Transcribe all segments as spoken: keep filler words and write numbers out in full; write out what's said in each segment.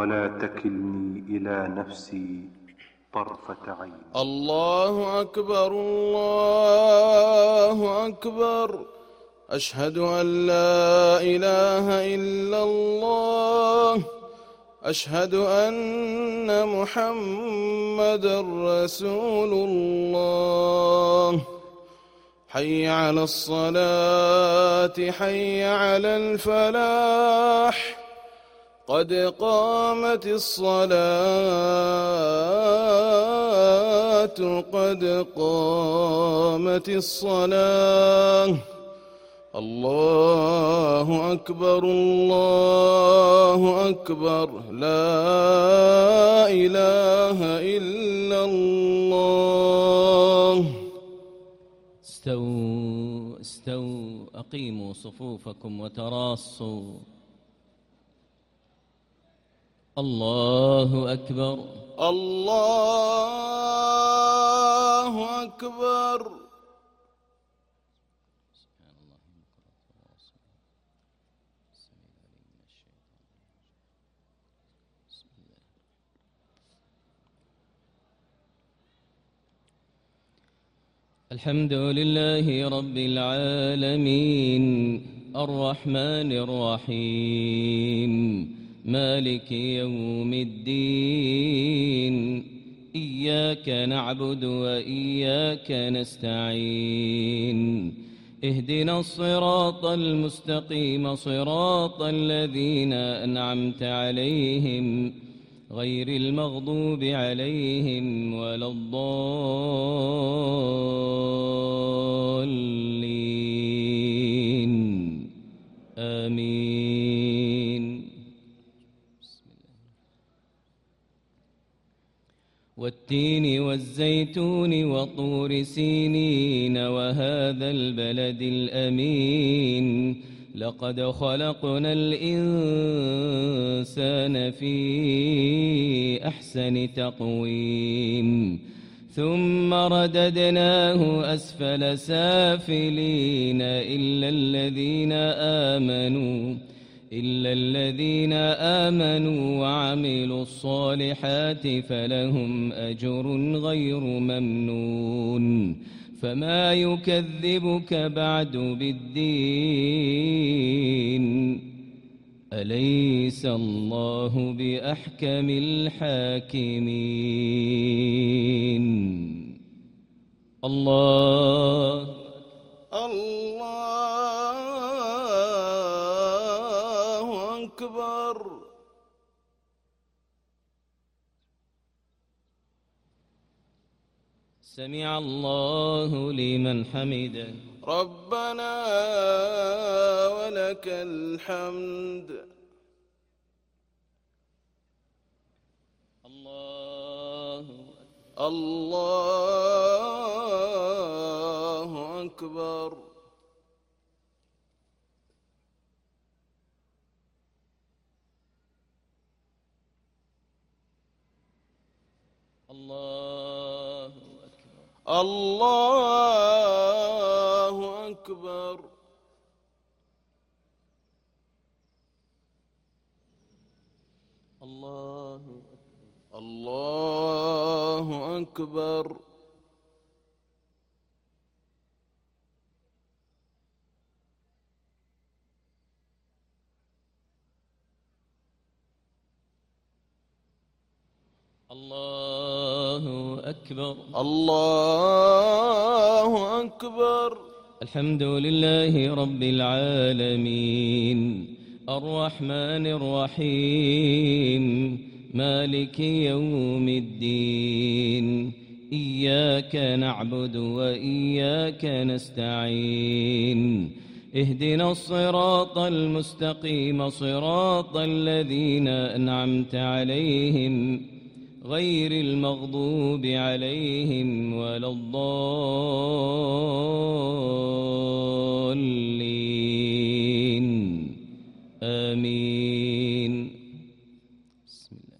ولا تكلني إلى نفسي طرفة عين. الله أكبر الله أكبر، أشهد أن لا إله إلا الله، أشهد أن محمدًا رسول الله. حي على الصلاة حي على الفلاح، قد قامت الصلاة قد قامت الصلاة. الله أكبر الله أكبر، لا إله إلا الله. استووا استووا أقيموا صفوفكم وتراصوا. الله أكبر الله أكبر. الحمد لله رب العالمين، الرحمن الرحيم، مالك يوم الدين. إياك نعبد وإياك نستعين، اهدنا الصراط المستقيم، صراط الذين أنعمت عليهم غير المغضوب عليهم ولا الضالين، آمين. والتين والزيتون وطور سينين وهذا البلد الأمين، لقد خلقنا الإنسان في أحسن تقويم، ثم رددناه أسفل سافلين، إلا الذين آمنوا إلا الذين آمنوا وعملوا الصالحات فلهم أجر غير ممنون. فما يكذبك بعد بالدين، أليس الله بأحكم الحاكمين. الله الله أكبر. سمع الله لمن حمده. ربنا ولك الحمد. الله الله أكبر. الله الله أكبر. الله الله أكبر. الله أكبر. الله أكبر. الحمد لله رب العالمين، الرحمن الرحيم، مالك يوم الدين. إياك نعبد وإياك نستعين، اهدنا الصراط المستقيم، صراط الذين أنعمت عليهم غير المغضوب عليهم ولا الضالين، آمين. بسم الله.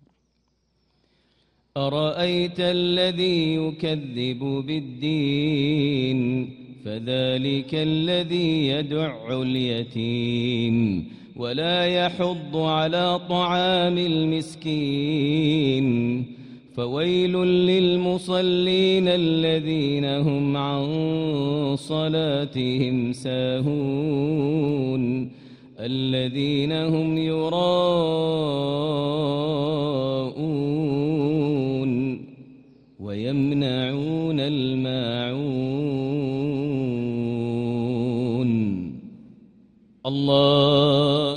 أرأيت الذي يكذب بالدين، فذلك الذي يدع اليتيم ولا يحض على طعام المسكين فويل للمصلين الذين هم عن صلاتهم ساهون الذين هم يراءون ويمنعون الماعون. الله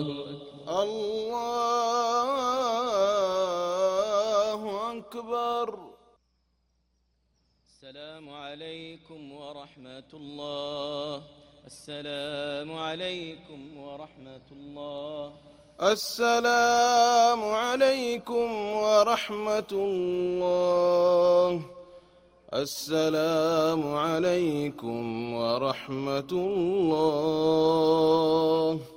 الله أكبر. السلام عليكم ورحمة الله. السلام عليكم ورحمة الله. السلام عليكم ورحمة الله. السلام عليكم ورحمة الله.